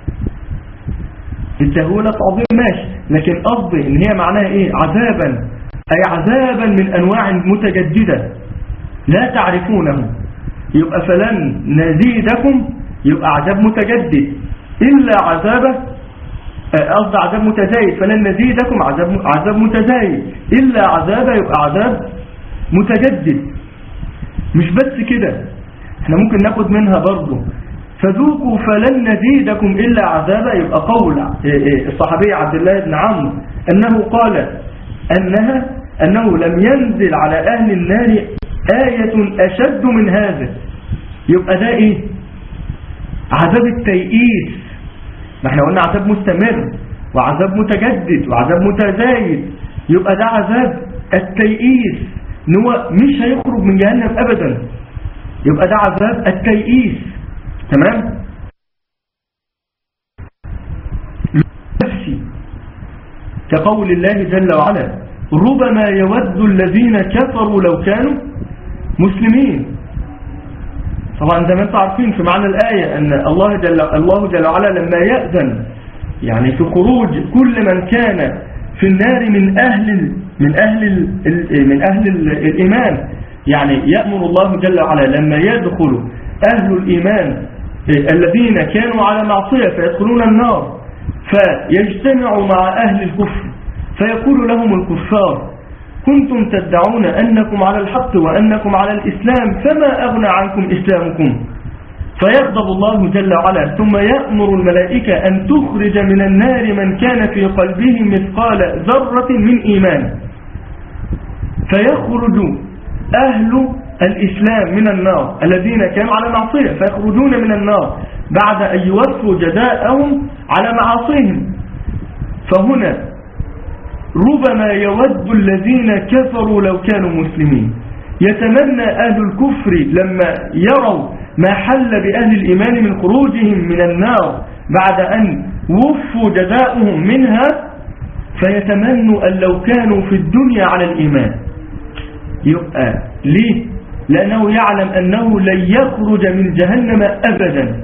التهويل تعظيم ماشي، لكن قصدي إن هي معناها إيه؟ عذابا، أي عذابا من أنواع متجددة لا تعرفونه. يبقى فلن نزيدكم يبقى عذاب متجدد إلا عذابه، قصد عذاب متزايد. فلن نزيدكم عذاب متزايد إلا عذابه، يبقى عذاب متجدد. مش بس كده، احنا ممكن ناخد منها برضه فذوقوا فلن نزيدكم إلا عذابا، يبقى قول الصحابي عبد الله بن عمرو أنه قال أنه لم ينزل على أهل النار آية أشد من هذا. يبقى ده إيه؟ عذاب التيئيس. ما احنا قلنا عذاب مستمر وعذاب متجدد وعذاب متزايد، يبقى ده عذاب التيئيس، ان هو مش هيخرج من جهنم أبدا، يبقى ده عذاب التيئيس. تمام؟ نفسي كقول الله جل وعلا ربما يود الذين كفروا لو كانوا مسلمين. طبعا زي ما انتم عارفين في معنى الآية أن الله جل وعلا لما يأذن يعني في خروج كل من كان في النار من أهل الإيمان، يعني يأمر الله جل وعلا لما يدخل أهل الإيمان الذين كانوا على معصية فيدخلون النار فيجتمعوا مع أهل الكفر فيقول لهم الكفار كنتم تدعون أنكم على الحق وأنكم على الإسلام فما أغنى عنكم إسلامكم، فيغضب الله جل وعلا ثم يأمر الملائكة أن تخرج من النار من كان في قلبه مثقال ذرة من إيمان، فيخرج أهل الإسلام من النار الذين كانوا على معصية فيخرجون من النار بعد أن يوفوا جزاءهم على معاصيهم. فهنا ربما يود الذين كفروا لو كانوا مسلمين، يتمنى أهل الكفر لما يروا ما حل بأهل الإيمان من خروجهم من النار بعد أن وفوا جزاؤهم منها، فيتمنوا أن لو كانوا في الدنيا على الإيمان. يبقى ليه؟ لأنه يعلم أنه لن يخرج من جهنم أبدا.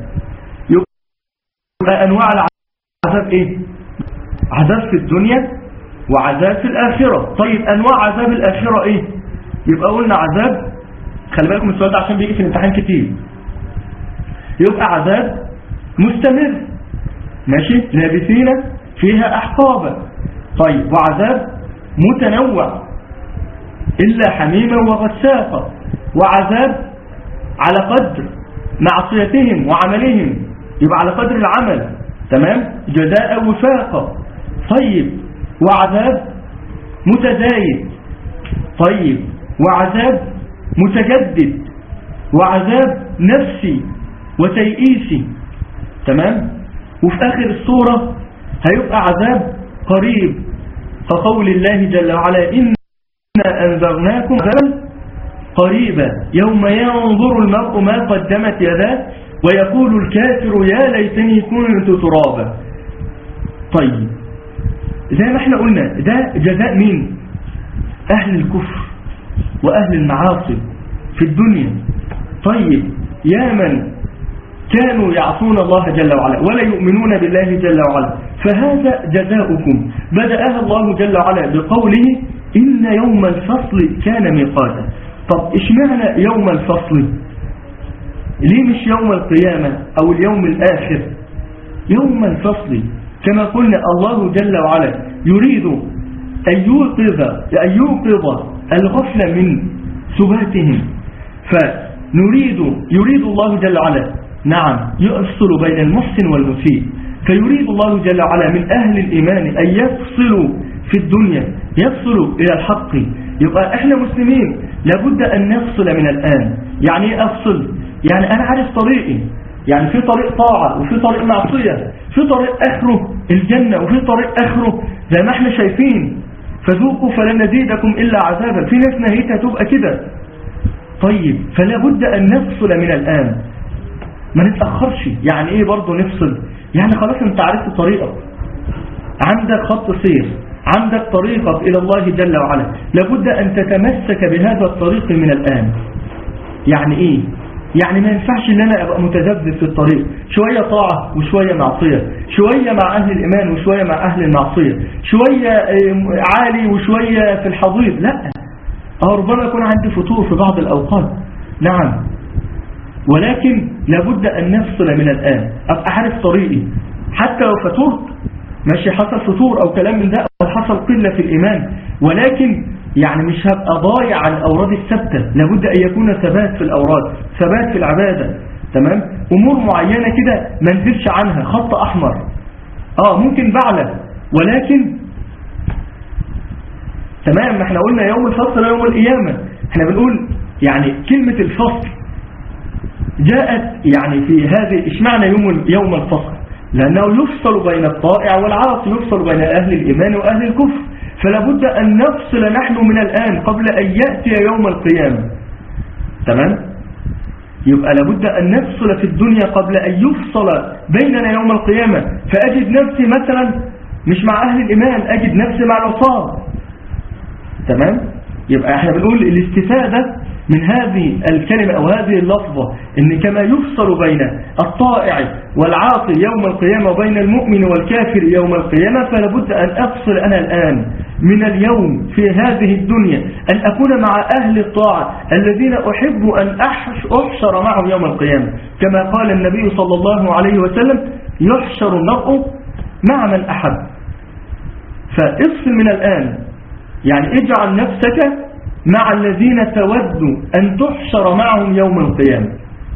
يبقى أنواع العذاب إيه؟ عذاب في الدنيا وعذاب في الآخرة. طيب أنواع عذاب الآخرة إيه؟ يبقى قلنا عذاب، خلي بالكم السؤال ده عشان بيجي في الامتحان كتير. يبقى عذاب مستمر، ماشي، لابثين فيها أحقابا. طيب وعذاب متنوع، إلا حميما وغساقا، وعذاب على قدر معصيتهم وعملهم، يبقى على قدر العمل، تمام، جزاء وفاقا. طيب وعذاب متزايد، طيب وعذاب متجدد، وعذاب نفسي وتيئيسي، تمام. وفي آخر السورة هيبقى عذاب قريب، كقول الله جل وعلا إنا أنذرناكم عذابا قريبا يوم ينظر المرء ما قدمت يداه ويقول الكافر يا ليتني كنت ترابا. طيب زي ما احنا قلنا ده جزاء مين؟ أهل الكفر وأهل المعاصي في الدنيا. طيب يا من كانوا يعصون الله جل وعلا ولا يؤمنون بالله جل وعلا، فهذا جزاؤكم. بدأها الله جل وعلا بقوله إن يوم الفصل كان ميقاتا. طب اشمعنى يوم الفصل؟ ليه مش يوم القيامة أو اليوم الآخر؟ يوم الفصل كما قلنا الله جل وعلا يريد أن يوقظ الغفلة من سباتهم، يريد الله جل وعلا، نعم، يفصل بين المحسن والمسيء. فيريد الله جل وعلا من أهل الإيمان أن يفصلوا في الدنيا، يفصلوا إلى الحق. يبقى إحنا مسلمين لابد أن نفصل من الآن. يعني إيه أفصل؟ يعني أنا عارف طريقي، يعني في طريق طاعة وفي طريق معصية، في طريق آخره الجنة وفي طريق آخره زي ما احنا شايفين فذوقوا فلن نزيدكم إلا عذابا. في ناس نهايتها تبقى كده. طيب فلا بد أن نفصل من الآن، ما نتأخرش. يعني إيه برضو نفصل؟ يعني خلاص انت عرفت طريقك، عندك خط سير، عندك طريقك إلى الله جل وعلا، لابد أن تتمسك بهذا الطريق من الآن. يعني إيه؟ يعني ما ينفعش ان انا ابقى متذبذب في الطريق، شوية طاعة وشوية معصية، شوية مع اهل الايمان وشوية مع اهل المعصية، شوية عالي وشوية في الحضيض. لا، ربما يكون عندي فتور في بعض الاوقات، نعم، ولكن لابد ان نفصل من الان. ابقى عارف طريقي حتى لو فتورت، ماشي، حصل فتور او كلام من ده او حصل قلة في الايمان، ولكن يعني مش هبقى ضايع عن الأوراد الثابتة. لابد أن يكون ثبات في الأوراد، ثبات في العبادة، تمام. أمور معينة كده ما نزلش عنها، خط أحمر، ممكن بعلى، ولكن تمام. احنا قلنا يوم الفصل يوم القيامة، احنا بنقول يعني كلمة الفصل جاءت يعني في هذه. اشمعنى يوم الفصل؟ لأنه يفصل بين الطائع والعاصي، يفصل بين أهل الإيمان وأهل الكفر. فلا بد أن نفصل نحن من الآن قبل أن يأتي يوم القيامة، تمام. يبقى لابد أن نفصل في الدنيا قبل أن يفصل بيننا يوم القيامة. فأجد نفسي مثلا مش مع أهل الإيمان، أجد نفسي مع العصاة، تمام. يبقى احنا بنقول الاستفادة من هذه الكلمة أو هذه اللفظة إن كما يفصل بين الطائع والعاصي يوم القيامة وبين المؤمن والكافر يوم القيامة، فلا بد أن أفصل أنا الآن من اليوم في هذه الدنيا أن أكون مع أهل الطاعة الذين أحب أن أحشر معهم يوم القيامة، كما قال النبي صلى الله عليه وسلم يحشر المرء مع من أحب. فافصل من الآن، يعني اجعل نفسك مع الذين تود أن تحشر معهم يوم القيامة.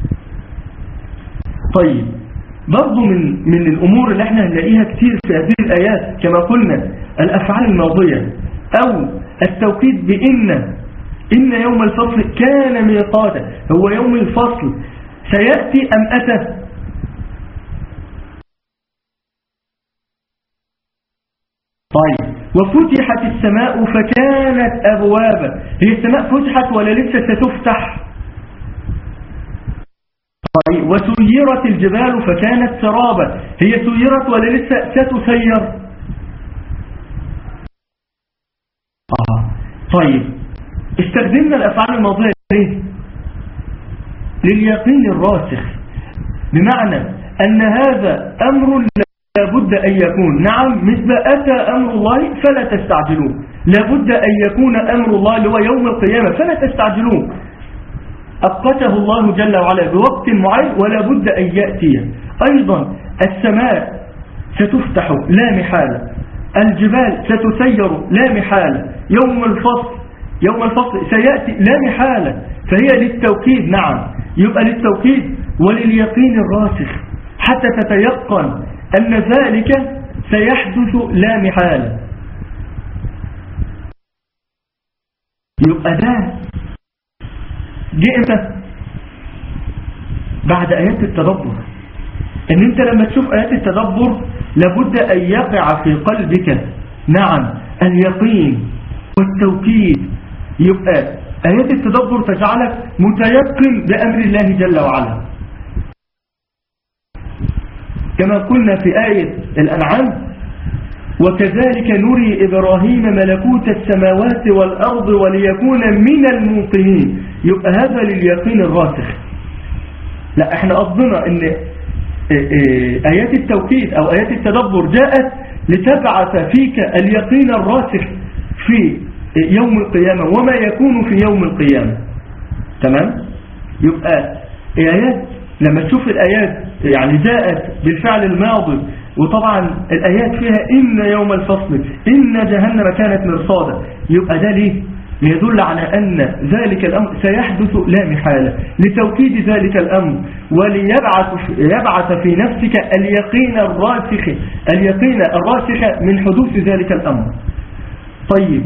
طيب برضو من الأمور اللي احنا هنلاقيها كتير في هذه الآيات كما قلنا الأفعال الماضية أو التوكيد إن يوم الفصل كان ميقاتا. هو يوم الفصل سيأتي أم أتى؟ طيب وفتحت السماء فكانت أبوابا. هي السماء فتحت ولا لسه ستفتح؟ طيب وسيرت الجبال فكانت سرابا. هي سيرت ولا لسه ستسير؟ طيب استخدمنا الأفعال الماضية ليه؟ لليقين الراسخ، بمعنى أن هذا أمر لابد أن يكون. نعم، مثل أتى أمر الله فلا تستعجلوه، لابد أن يكون أمر الله اللي هو يوم القيامة فلا تستعجلوه، أقته الله جل وعلا بوقت معين ولا بد أن يأتي. أيضا السماء ستفتح لا محالة، الجبال ستسير لا محالة، يوم الفصل سيأتي لا محالة. فهي للتوكيد. نعم، يبقى للتوكيد ولليقين الراسخ حتى تتيقن أن ذلك سيحدث لا محالة. يبقى ده جاء امتى؟ بعد آيات التدبر. ان انت لما تشوف آيات التدبر لابد أن يقع في قلبك نعم اليقين والتوكيد. يبقى آيات التدبر تجعلك متيقن بأمر الله جل وعلا، كما قلنا في آية الأنعام: وكذلك نري إبراهيم ملكوت السماوات والأرض وليكون من الموقنين. يبقى هذا لليقين الراسخ. لا، احنا قصدنا ان آيات التوكيد أو آيات التدبر جاءت لتبعث فيك اليقين الراسخ في يوم القيامة وما يكون في يوم القيامة. تمام؟ يبقى آيات لما تشوف الآيات يعني جاءت بالفعل الماضي، وطبعا الآيات فيها إن يوم الفصل إن جهنم كانت مرصادا. يبقى ده ليه؟ ليدل على أن ذلك الأمر سيحدث لا محالة، لتوكيد ذلك الأمر وليبعث في نفسك اليقين الراسخ من حدوث ذلك الأمر. طيب،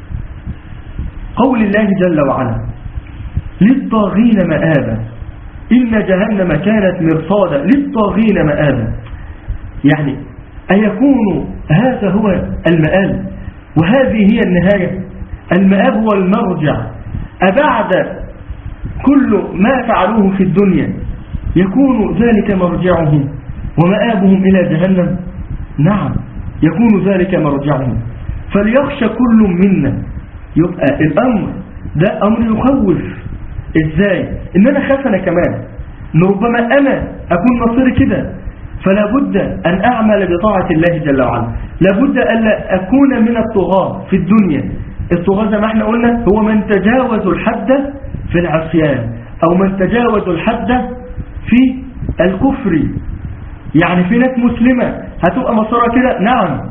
قول الله جل وعلا: للطاغين مآبا، إن جهنم كانت مرصادا للطاغين مآبا. يعني أيكون هذا هو المآب وهذه هي النهاية؟ المآب هو المرجع. أبعد كل ما فعلوه في الدنيا يكون ذلك مرجعهم ومآبهم إلى جهنم؟ نعم، يكون ذلك مرجعهم. فليخشى كل منا. يبقى الأمر ده أمر يخوف. إزاي؟ إن أنا خاف أنا كمان، ربما أنا أكون مصيري كده، فلا بد أن أعمل بطاعة الله جل وعلا. لابد ألا أكون من الطغاة في الدنيا. الطغاة زي ما احنا قلنا هو من تجاوز الحد في العصيان أو من تجاوز الحد في الكفر. يعني في ناس مسلمة هتبقى مصيرها كده. نعم،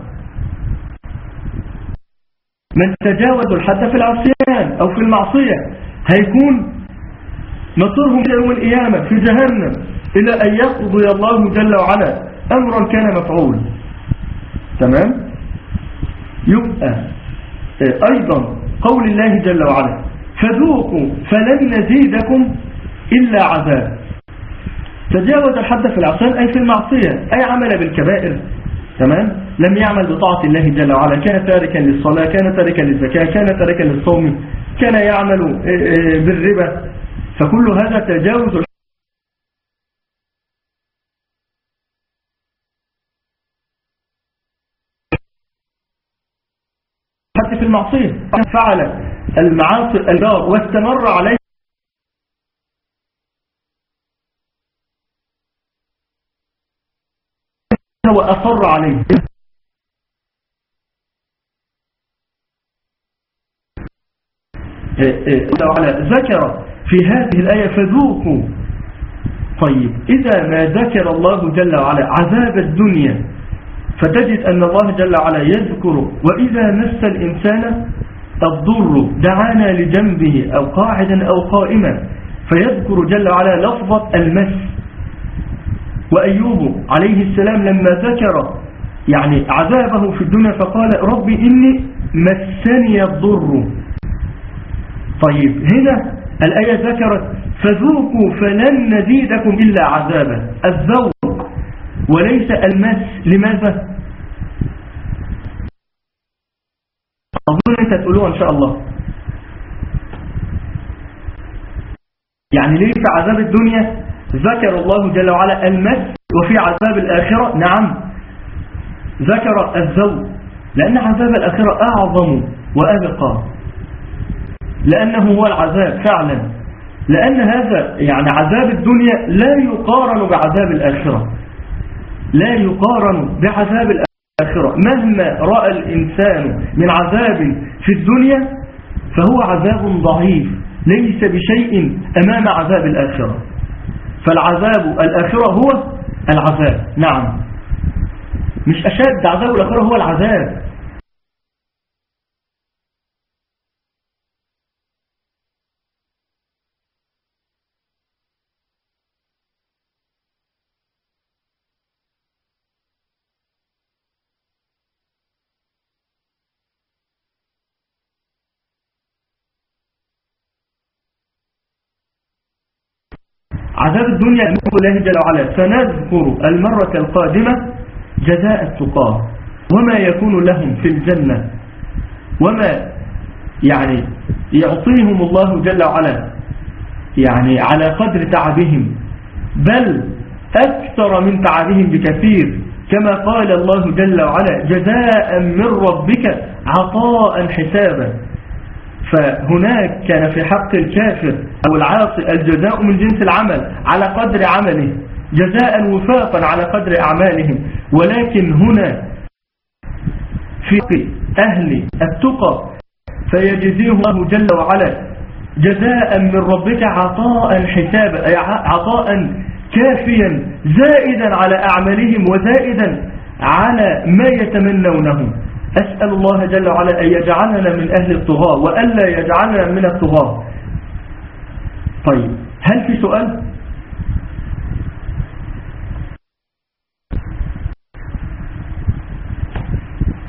من تجاوز الحد في العصيان أو في المعصية هيكون مصيرهم يوم القيامة في جهنم إلى أن يقضي الله جل وعلا أمرا كان مفعول. تمام؟ يبقى أيضا قول الله جل وعلا: فذوقوا فلن نزيدكم إلا عذاب. تجاوز الحد في العصيان أي في المعصية، أي عمل بالكبائر. تمام؟ لم يعمل بطاعة الله جل وعلا، كان تاركا للصلاة، كان تاركا للزكاة، كان تاركا للصوم، كان يعمل بالربا. فكل هذا تجاوز حتى في المعصية. فعل المعاصي الدار واستمر عليه وأصر عليه. ذكر في هذه الآية: فذوقوا. طيب، إذا ما ذكر الله جل وعلا عذاب الدنيا فتجد أن الله جل وعلا يذكر: وإذا مس الإنسان الضر دعانا لجنبه أو قاعدا أو قائما، فيذكر جل وعلا لفظة المس. وأيوب عليه السلام لما ذكر يعني عذابه في الدنيا فقال: ربي إني مسني الضر. طيب، هنا الآية ذكرت: فذوقوا فلن نزيدكم إلا عذابا، الذوق وليس المس. لماذا؟ أظن أنت تقولوها إن شاء الله. يعني ليه في عذاب الدنيا ذكر الله جل وعلا المس، وفي عذاب الآخرة نعم ذكر الذوق؟ لأن عذاب الآخرة أعظم وأبقى، لأنه هو العذاب فعلا. لأن هذا يعني عذاب الدنيا لا يقارن بعذاب الآخرة، لا يقارن بعذاب الآخرة. مهما رأى الإنسان من عذاب في الدنيا فهو عذاب ضعيف ليس بشيء أمام عذاب الآخرة. فالعذاب الآخرة هو العذاب، نعم، مش أشد، عذاب الآخرة هو العذاب. عذاب الدنيا نقول الله جل وعلا سنذكر المرة القادمة جزاء التقى وما يكون لهم في الجنة، وما يعني يعطيهم الله جل وعلا يعني على قدر تعبهم، بل أكثر من تعبهم بكثير، كما قال الله جل وعلا جزاء من ربك عطاء حسابا. فهناك كان في حق الكافر أو العاصي الجزاء من جنس العمل على قدر عمله، جزاء وفاقا على قدر أعمالهم. ولكن هنا في أهل التقى فيجزيهم الله جل وعلا جزاء من ربك عطاء حسابا، أي عطاء كافيا زائدا على أعمالهم وزائدا على ما يتمنونه. أسأل الله جل وعلا أن يجعلنا من أهل الطغاة وألا يجعلنا من الطغاة. طيب، هل في سؤال؟